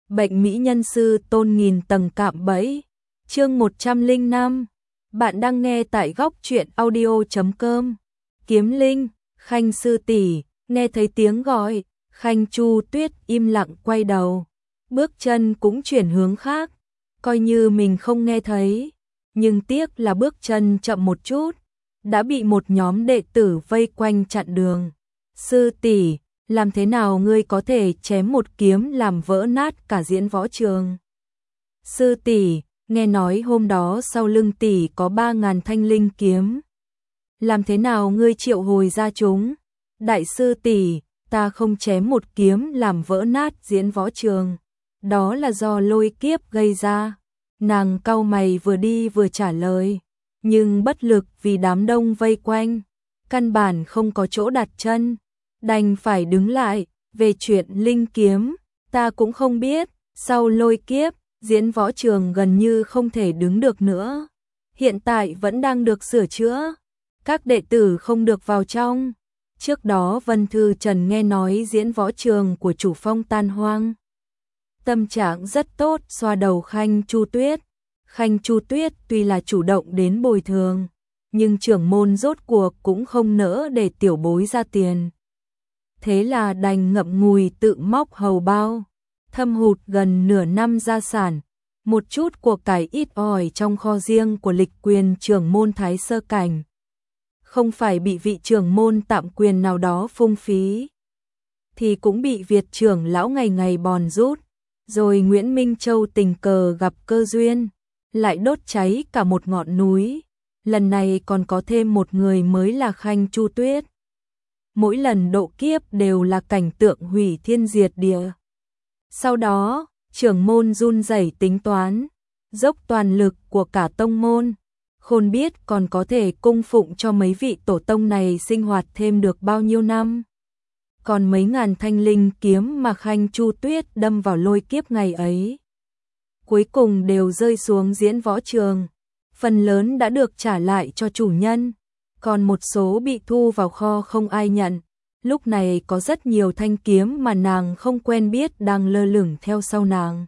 Bệnh mỹ nhân sư tôn nghìn tầng cạm bẫy. Chương 105. Bạn đang nghe tại góc truyện audio.com. Kiếm Linh, Khanh sư tỷ, nghe thấy tiếng gọi, Khanh Chu Tuyết im lặng quay đầu, bước chân cũng chuyển hướng khác, coi như mình không nghe thấy, nhưng tiếc là bước chân chậm một chút, đã bị một nhóm đệ tử vây quanh chặn đường. Sư tỷ, làm thế nào ngươi có thể chém một kiếm làm vỡ nát cả diễn võ trường? Sư tỷ, nghe nói hôm đó sau lưng tỷ có 3.000 thanh linh kiếm. Làm thế nào ngươi triệu hồi ra chúng? Đại sư tỷ, ta không chém một kiếm làm vỡ nát diễn võ trường. Đó là do lôi kiếp gây ra. Nàng cau mày vừa đi vừa trả lời. Nhưng bất lực vì đám đông vây quanh. Căn bản không có chỗ đặt chân. Đành phải đứng lại. Về chuyện linh kiếm, ta cũng không biết. Sau lôi kiếp, diễn võ trường gần như không thể đứng được nữa. Hiện tại vẫn đang được sửa chữa. Các đệ tử không được vào trong. Trước đó Vân Thư Trần nghe nói diễn võ trường của chủ phong tan hoang. Tâm trạng rất tốt, xoa đầu Khanh Chu Tuyết. Khanh Chu Tuyết tuy là chủ động đến bồi thường, nhưng trưởng môn rốt cuộc cũng không nỡ để tiểu bối ra tiền. Thế là đành ngậm ngùi tự móc hầu bao, thâm hụt gần nửa năm gia sản, một chút của cải ít ỏi trong kho riêng của lịch quyền trưởng môn Thái Sơ Cảnh. Không phải bị vị trưởng môn tạm quyền nào đó phung phí, thì cũng bị Việt trưởng lão ngày ngày bòn rút, rồi Nguyễn Minh Châu tình cờ gặp cơ duyên, lại đốt cháy cả một ngọn núi. Lần này còn có thêm một người mới là Khanh Chu Tuyết. Mỗi lần độ kiếp đều là cảnh tượng hủy thiên diệt địa. Sau đó, trưởng môn run rẩy tính toán, dốc toàn lực của cả tông môn, khôn biết còn có thể cung phụng cho mấy vị tổ tông này sinh hoạt thêm được bao nhiêu năm. Còn mấy ngàn thanh linh kiếm mà Khanh Chu Tuyết đâm vào lôi kiếp ngày ấy, cuối cùng đều rơi xuống diễn võ trường. Phần lớn đã được trả lại cho chủ nhân, còn một số bị thu vào kho không ai nhận. Lúc này có rất nhiều thanh kiếm mà nàng không quen biết đang lơ lửng theo sau nàng.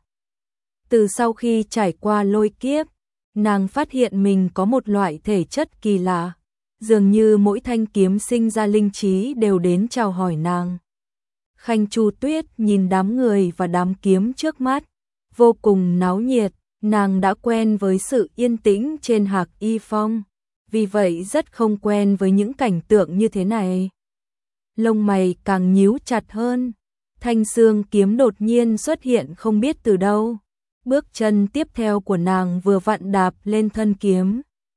Từ sau khi trải qua lôi kiếp, nàng phát hiện mình có một loại thể chất kỳ lạ, dường như mỗi thanh kiếm sinh ra linh trí đều đến chào hỏi nàng. Khanh Chu Tuyết nhìn đám người và đám kiếm trước mắt, vô cùng náo nhiệt, nàng đã quen với sự yên tĩnh trên Hạc Y Phong, vì vậy rất không quen với những cảnh tượng như thế này. Lông mày càng nhíu chặt hơn, thanh xương kiếm đột nhiên xuất hiện không biết từ đâu. Bước chân tiếp theo của nàng vừa vặn đạp lên thân kiếm,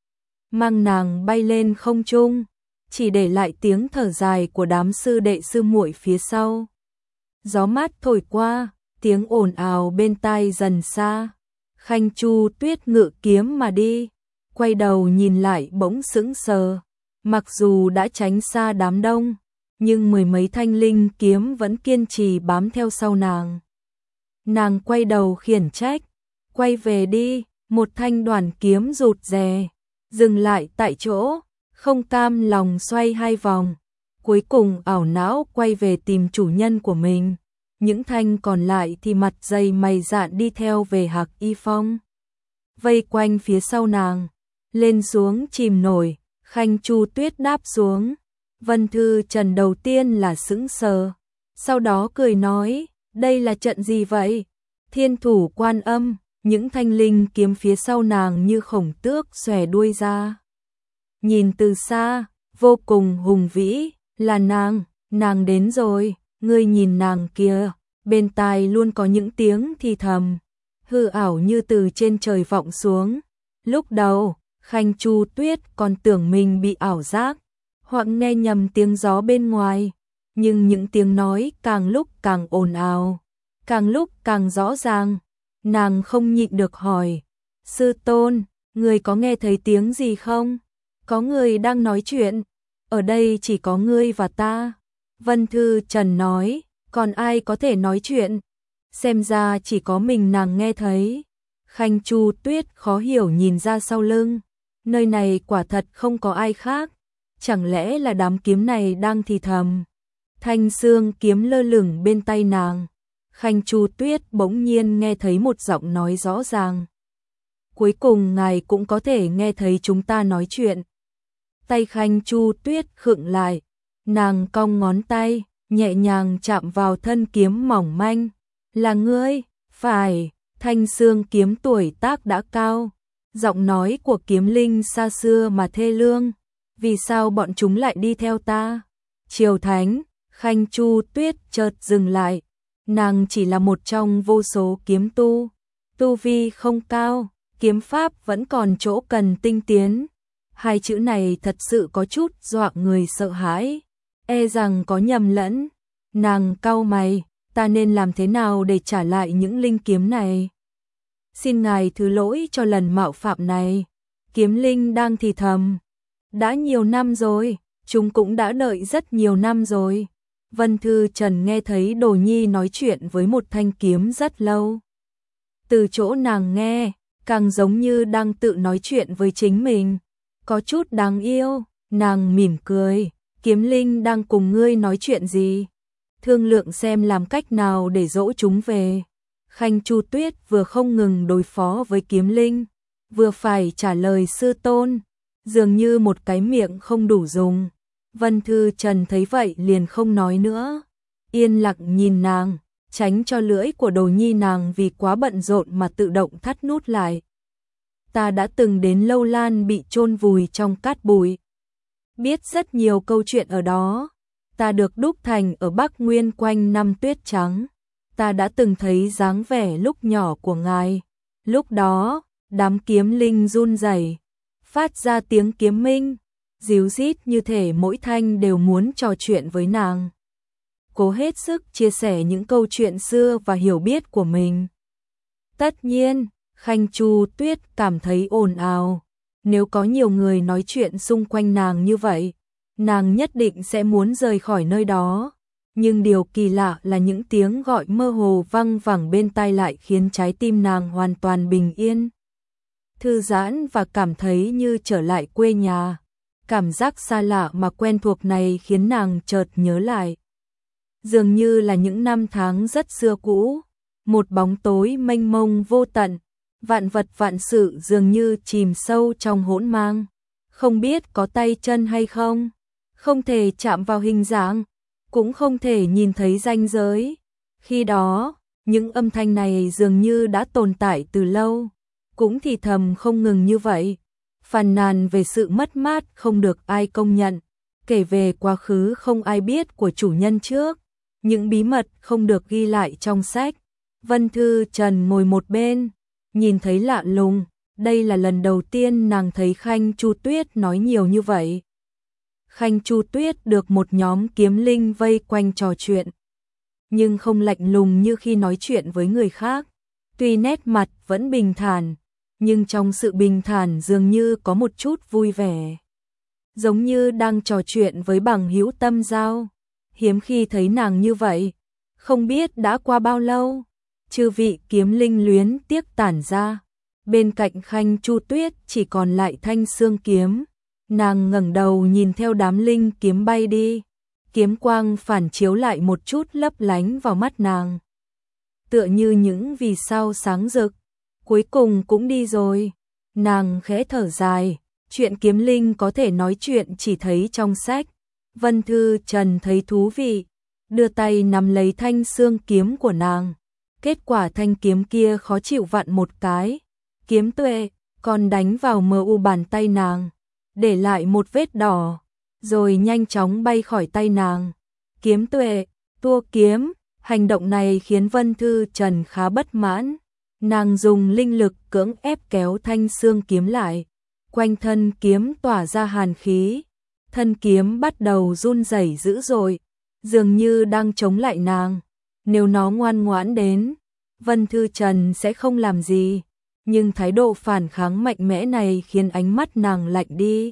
mang nàng bay lên không trung, chỉ để lại tiếng thở dài của đám sư đệ sư muội phía sau. Gió mát thổi qua, tiếng ồn ào bên tai dần xa. Khanh Chu Tuyết ngự kiếm mà đi, quay đầu nhìn lại bỗng sững sờ. Mặc dù đã tránh xa đám đông, nhưng mười mấy thanh linh kiếm vẫn kiên trì bám theo sau nàng. Nàng quay đầu khiển trách, quay về đi. Một thanh đoàn kiếm rụt rè, dừng lại tại chỗ, không cam lòng xoay hai vòng, cuối cùng ảo não quay về tìm chủ nhân của mình. Những thanh còn lại thì mặt dày mày dạn đi theo về Hạc Y Phong, vây quanh phía sau nàng, lên xuống chìm nổi. Khanh Chu Tuyết đáp xuống, Vân Thư Trần đầu tiên là sững sờ, sau đó cười nói, đây là trận gì vậy? Thiên thủ Quan Âm. Những thanh linh kiếm phía sau nàng như khổng tước xòe đuôi ra, nhìn từ xa vô cùng hùng vĩ. Là nàng đến rồi, ngươi nhìn nàng kia. Bên tai luôn có những tiếng thì thầm hư ảo như từ trên trời vọng xuống. Lúc đầu Khanh Chu Tuyết còn tưởng mình bị ảo giác, hoặc nghe nhầm tiếng gió bên ngoài, nhưng những tiếng nói càng lúc càng ồn ào, càng lúc càng rõ ràng. Nàng không nhịn được hỏi, sư tôn, người có nghe thấy tiếng gì không? Có người đang nói chuyện, ở đây chỉ có ngươi và ta. Vân Thư Trần nói, còn ai có thể nói chuyện? Xem ra chỉ có mình nàng nghe thấy. Khanh Chu Tuyết khó hiểu nhìn ra sau lưng, nơi này quả thật không có ai khác, chẳng lẽ là đám kiếm này đang thì thầm? Thanh xương kiếm lơ lửng bên tay nàng, Khanh Chu Tuyết bỗng nhiên nghe thấy một giọng nói rõ ràng. Cuối cùng ngài cũng có thể nghe thấy chúng ta nói chuyện. Tay Khanh Chu Tuyết khựng lại, nàng cong ngón tay, nhẹ nhàng chạm vào thân kiếm mỏng manh. Là ngươi? Phải, thanh xương kiếm tuổi tác đã cao. Giọng nói của kiếm linh xa xưa mà thê lương. Vì sao bọn chúng lại đi theo ta? Triều Thánh, Khanh Chu Tuyết chợt dừng lại. Nàng chỉ là một trong vô số kiếm tu. Tu vi không cao, kiếm pháp vẫn còn chỗ cần tinh tiến. Hai chữ này thật sự có chút dọa người sợ hãi. E rằng có nhầm lẫn. Nàng cau mày, ta nên làm thế nào để trả lại những linh kiếm này? Xin ngài thứ lỗi cho lần mạo phạm này. Kiếm linh đang thì thầm. Đã nhiều năm rồi, chúng cũng đã đợi rất nhiều năm rồi. Vân Thư Trần nghe thấy Đồ Nhi nói chuyện với một thanh kiếm rất lâu. Từ chỗ nàng nghe, càng giống như đang tự nói chuyện với chính mình. Có chút đáng yêu, nàng mỉm cười. Kiếm linh đang cùng ngươi nói chuyện gì? Thương lượng xem làm cách nào để dỗ chúng về. Khanh Chu Tuyết vừa không ngừng đối phó với kiếm linh, vừa phải trả lời sư tôn. Dường như một cái miệng không đủ dùng. Vân Thư Trần thấy vậy liền không nói nữa. Yên lặng nhìn nàng, tránh cho lưỡi của Đồ Nhi nàng vì quá bận rộn mà tự động thắt nút lại. Ta đã từng đến Lâu Lan bị chôn vùi trong cát bụi. Biết rất nhiều câu chuyện ở đó. Ta được đúc thành ở Bắc Nguyên quanh năm tuyết trắng. Ta đã từng thấy dáng vẻ lúc nhỏ của ngài. Lúc đó, đám kiếm linh run rẩy, phát ra tiếng kiếm minh, ríu rít như thể mỗi thanh đều muốn trò chuyện với nàng. Cố hết sức chia sẻ những câu chuyện xưa và hiểu biết của mình. Tất nhiên, Khanh Chu Tuyết cảm thấy ồn ào. Nếu có nhiều người nói chuyện xung quanh nàng như vậy, nàng nhất định sẽ muốn rời khỏi nơi đó. Nhưng điều kỳ lạ là những tiếng gọi mơ hồ văng vẳng bên tai lại khiến trái tim nàng hoàn toàn bình yên, thư giãn và cảm thấy như trở lại quê nhà. Cảm giác xa lạ mà quen thuộc này khiến nàng chợt nhớ lại. Dường như là những năm tháng rất xưa cũ, một bóng tối mênh mông vô tận, vạn vật vạn sự dường như chìm sâu trong hỗn mang. Không biết có tay chân hay không, không thể chạm vào hình dáng, cũng không thể nhìn thấy ranh giới. Khi đó, những âm thanh này dường như đã tồn tại từ lâu, cũng thì thầm không ngừng như vậy, phàn nàn về sự mất mát không được ai công nhận, kể về quá khứ không ai biết của chủ nhân trước, những bí mật không được ghi lại trong sách. Vân Thư Trần ngồi một bên, nhìn thấy lạ lùng, đây là lần đầu tiên nàng thấy Khanh Chu Tuyết nói nhiều như vậy. Khanh Chu Tuyết được một nhóm kiếm linh vây quanh trò chuyện, nhưng không lạnh lùng như khi nói chuyện với người khác. Tuy nét mặt vẫn bình thản, nhưng trong sự bình thản dường như có một chút vui vẻ. Giống như đang trò chuyện với bằng hữu tâm giao. Hiếm khi thấy nàng như vậy. Không biết đã qua bao lâu, chư vị kiếm linh luyến tiếc tản ra. Bên cạnh Khanh Chu Tuyết chỉ còn lại thanh xương kiếm. Nàng ngẩng đầu nhìn theo đám linh kiếm bay đi. Kiếm quang phản chiếu lại một chút lấp lánh vào mắt nàng, tựa như những vì sao sáng rực. Cuối cùng cũng đi rồi. Nàng khẽ thở dài. Chuyện kiếm linh có thể nói chuyện chỉ thấy trong sách. Vân Thư Trần thấy thú vị, đưa tay nắm lấy thanh xương kiếm của nàng. Kết quả thanh kiếm kia khó chịu vặn một cái. Kiếm tuệ còn đánh vào mu bàn tay nàng, để lại một vết đỏ, rồi nhanh chóng bay khỏi tay nàng. Kiếm tuệ, tua kiếm. Hành động này khiến Vân Thư Trần khá bất mãn. Nàng dùng linh lực cưỡng ép kéo thanh xương kiếm lại. Quanh thân kiếm tỏa ra hàn khí. Thân kiếm bắt đầu run rẩy dữ dội, dường như đang chống lại nàng. Nếu nó ngoan ngoãn đến, Vân Thư Trần sẽ không làm gì. Nhưng thái độ phản kháng mạnh mẽ này khiến ánh mắt nàng lạnh đi.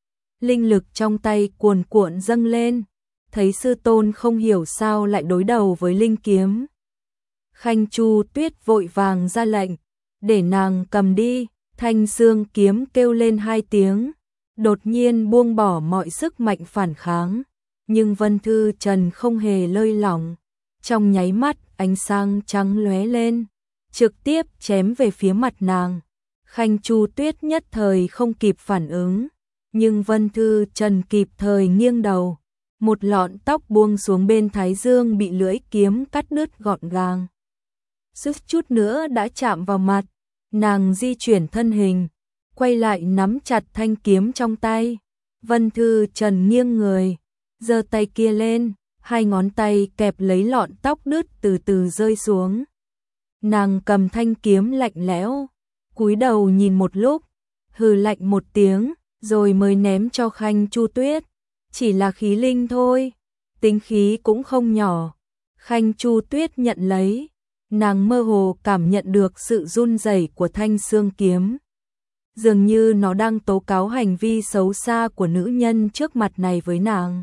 Linh lực trong tay cuồn cuộn dâng lên. Thấy sư tôn không hiểu sao lại đối đầu với linh kiếm. Khanh Chu Tuyết vội vàng ra lệnh, để nàng cầm đi. Thanh xương kiếm kêu lên 2 tiếng, đột nhiên buông bỏ mọi sức mạnh phản kháng. Nhưng Vân Thư Trần không hề lơi lỏng. Trong nháy mắt, ánh sáng trắng lóe lên, trực tiếp chém về phía mặt nàng. Khanh Chu Tuyết nhất thời không kịp phản ứng, nhưng Vân Thư Trần kịp thời nghiêng đầu, một lọn tóc buông xuống bên thái dương bị lưỡi kiếm cắt đứt gọn gàng. Suýt chút nữa đã chạm vào mặt, nàng di chuyển thân hình, quay lại nắm chặt thanh kiếm trong tay. Vân Thư Trần nghiêng người, giơ tay kia lên, hai ngón tay kẹp lấy lọn tóc đứt từ từ rơi xuống. Nàng cầm thanh kiếm lạnh lẽo, cúi đầu nhìn một lúc, hừ lạnh một tiếng, rồi mới ném cho Khanh Chu Tuyết. Chỉ là khí linh thôi, tính khí cũng không nhỏ. Khanh Chu Tuyết nhận lấy, nàng mơ hồ cảm nhận được sự run rẩy của thanh xương kiếm. Dường như nó đang tố cáo hành vi xấu xa của nữ nhân trước mặt này với nàng.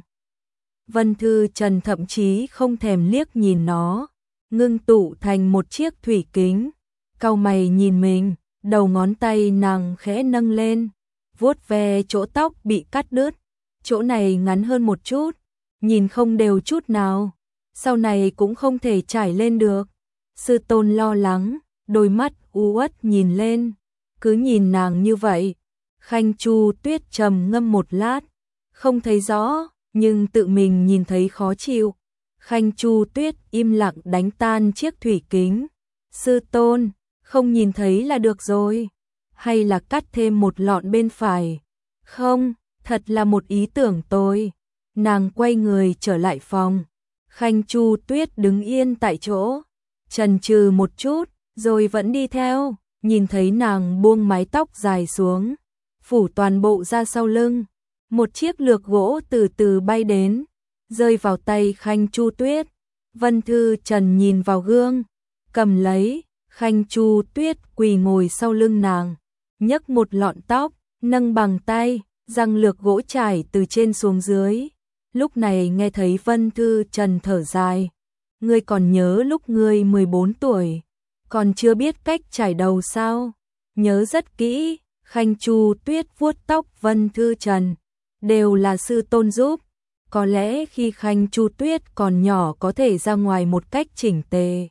Vân Thư Trần thậm chí không thèm liếc nhìn nó, ngưng tụ thành một chiếc thủy kính, cau mày nhìn mình, đầu ngón tay nàng khẽ nâng lên, vuốt ve chỗ tóc bị cắt đứt, chỗ này ngắn hơn một chút, nhìn không đều chút nào, sau này cũng không thể trải lên được. Sư tôn lo lắng, đôi mắt u uất nhìn lên, cứ nhìn nàng như vậy. Khanh Chu Tuyết trầm ngâm một lát, không thấy rõ, nhưng tự mình nhìn thấy khó chịu. Khanh Chu Tuyết im lặng đánh tan chiếc thủy kính. Sư tôn, không nhìn thấy là được rồi, hay là cắt thêm một lọn bên phải? Không, thật là một ý tưởng tôi. Nàng quay người trở lại phòng. Khanh Chu Tuyết đứng yên tại chỗ, chần chừ một chút, rồi vẫn đi theo. Nhìn thấy nàng buông mái tóc dài xuống, phủ toàn bộ ra sau lưng. Một chiếc lược gỗ từ từ bay đến, rơi vào tay Khanh Chu Tuyết. Vân Thư Trần nhìn vào gương, cầm lấy. Khanh Chu Tuyết quỳ ngồi sau lưng nàng, nhấc một lọn tóc, nâng bằng tay, răng lược gỗ trải từ trên xuống dưới. Lúc này nghe thấy Vân Thư Trần thở dài. Ngươi còn nhớ lúc ngươi 14 tuổi, còn chưa biết cách trải đầu sao? Nhớ rất kỹ. Khanh Chu Tuyết vuốt tóc Vân Thư Trần, đều là sư tôn giúp. Có lẽ khi Khanh Chu Tuyết còn nhỏ có thể ra ngoài một cách chỉnh tề,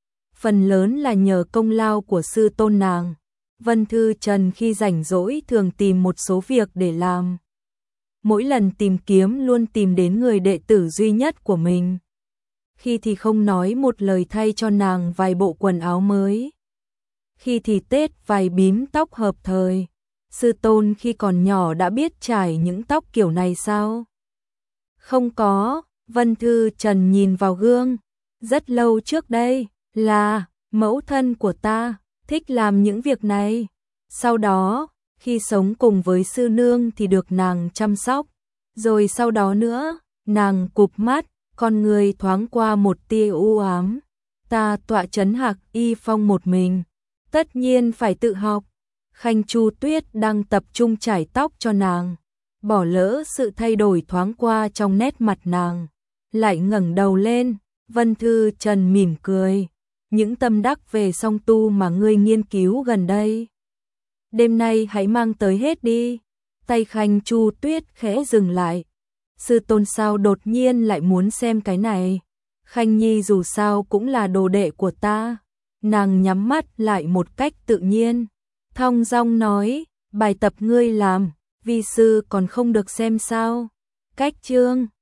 phần lớn là nhờ công lao của sư tôn nàng. Vân Thư Trần khi rảnh rỗi thường tìm một số việc để làm. Mỗi lần tìm kiếm luôn tìm đến người đệ tử duy nhất của mình. Khi thì không nói một lời thay cho nàng vài bộ quần áo mới. Khi thì Tết vài bím tóc hợp thời. Sư tôn khi còn nhỏ đã biết trải những tóc kiểu này sao? Không có. Vân Thư Trần nhìn vào gương. Rất lâu trước đây, là mẫu thân của ta thích làm những việc này. Sau đó, khi sống cùng với sư nương thì được nàng chăm sóc. Rồi sau đó nữa, nàng cụp mắt, con người thoáng qua một tia u ám. Ta tọa trấn Hạc Y Phong một mình, tất nhiên phải tự học. Khanh Chu Tuyết đang tập trung chải tóc cho nàng, bỏ lỡ sự thay đổi thoáng qua trong nét mặt nàng, lại ngẩng đầu lên. Vân Thư Trần mỉm cười. Những tâm đắc về song tu mà ngươi nghiên cứu gần đây, đêm nay hãy mang tới hết đi. Tay Khanh Chu Tuyết khẽ dừng lại. Sư tôn sao đột nhiên lại muốn xem cái này? Khanh Nhi dù sao cũng là đồ đệ của ta. Nàng nhắm mắt lại một cách tự nhiên, thong dong nói, bài tập ngươi làm, vi sư còn không được xem sao? Cách chương